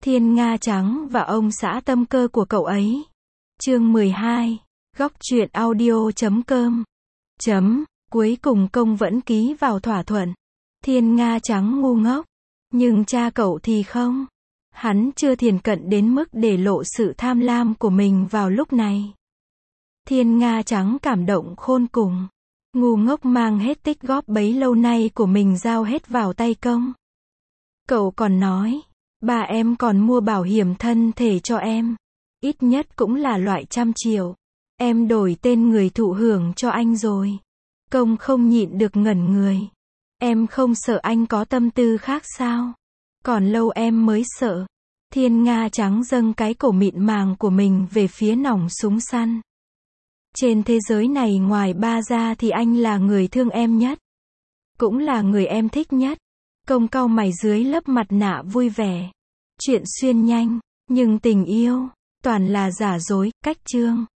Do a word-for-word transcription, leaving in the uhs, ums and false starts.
Thiên Nga trắng và ông xã tâm cơ của cậu ấy. Chương mười hai. Góc truyện audio chấm com. Chấm. Cuối cùng công vẫn ký vào thỏa thuận. Thiên Nga trắng ngu ngốc. Nhưng cha cậu thì không. Hắn chưa thiền cận đến mức để lộ sự tham lam của mình vào lúc này. Thiên Nga trắng cảm động khôn cùng. Ngu ngốc mang hết tích góp bấy lâu nay của mình giao hết vào tay công. Cậu còn nói, ba em còn mua bảo hiểm thân thể cho em. Ít nhất cũng là loại trăm triệu. Em đổi tên người thụ hưởng cho anh rồi. Công không nhịn được ngẩn người. Em không sợ anh có tâm tư khác sao? Còn lâu em mới sợ. Thiên Nga trắng dâng cái cổ mịn màng của mình về phía nòng súng săn. Trên thế giới này ngoài ba ra thì anh là người thương em nhất. Cũng là người em thích nhất. Công cau mày dưới lớp mặt nạ vui vẻ. Chuyện xuyên nhanh, nhưng tình yêu, toàn là giả dối, cách chương.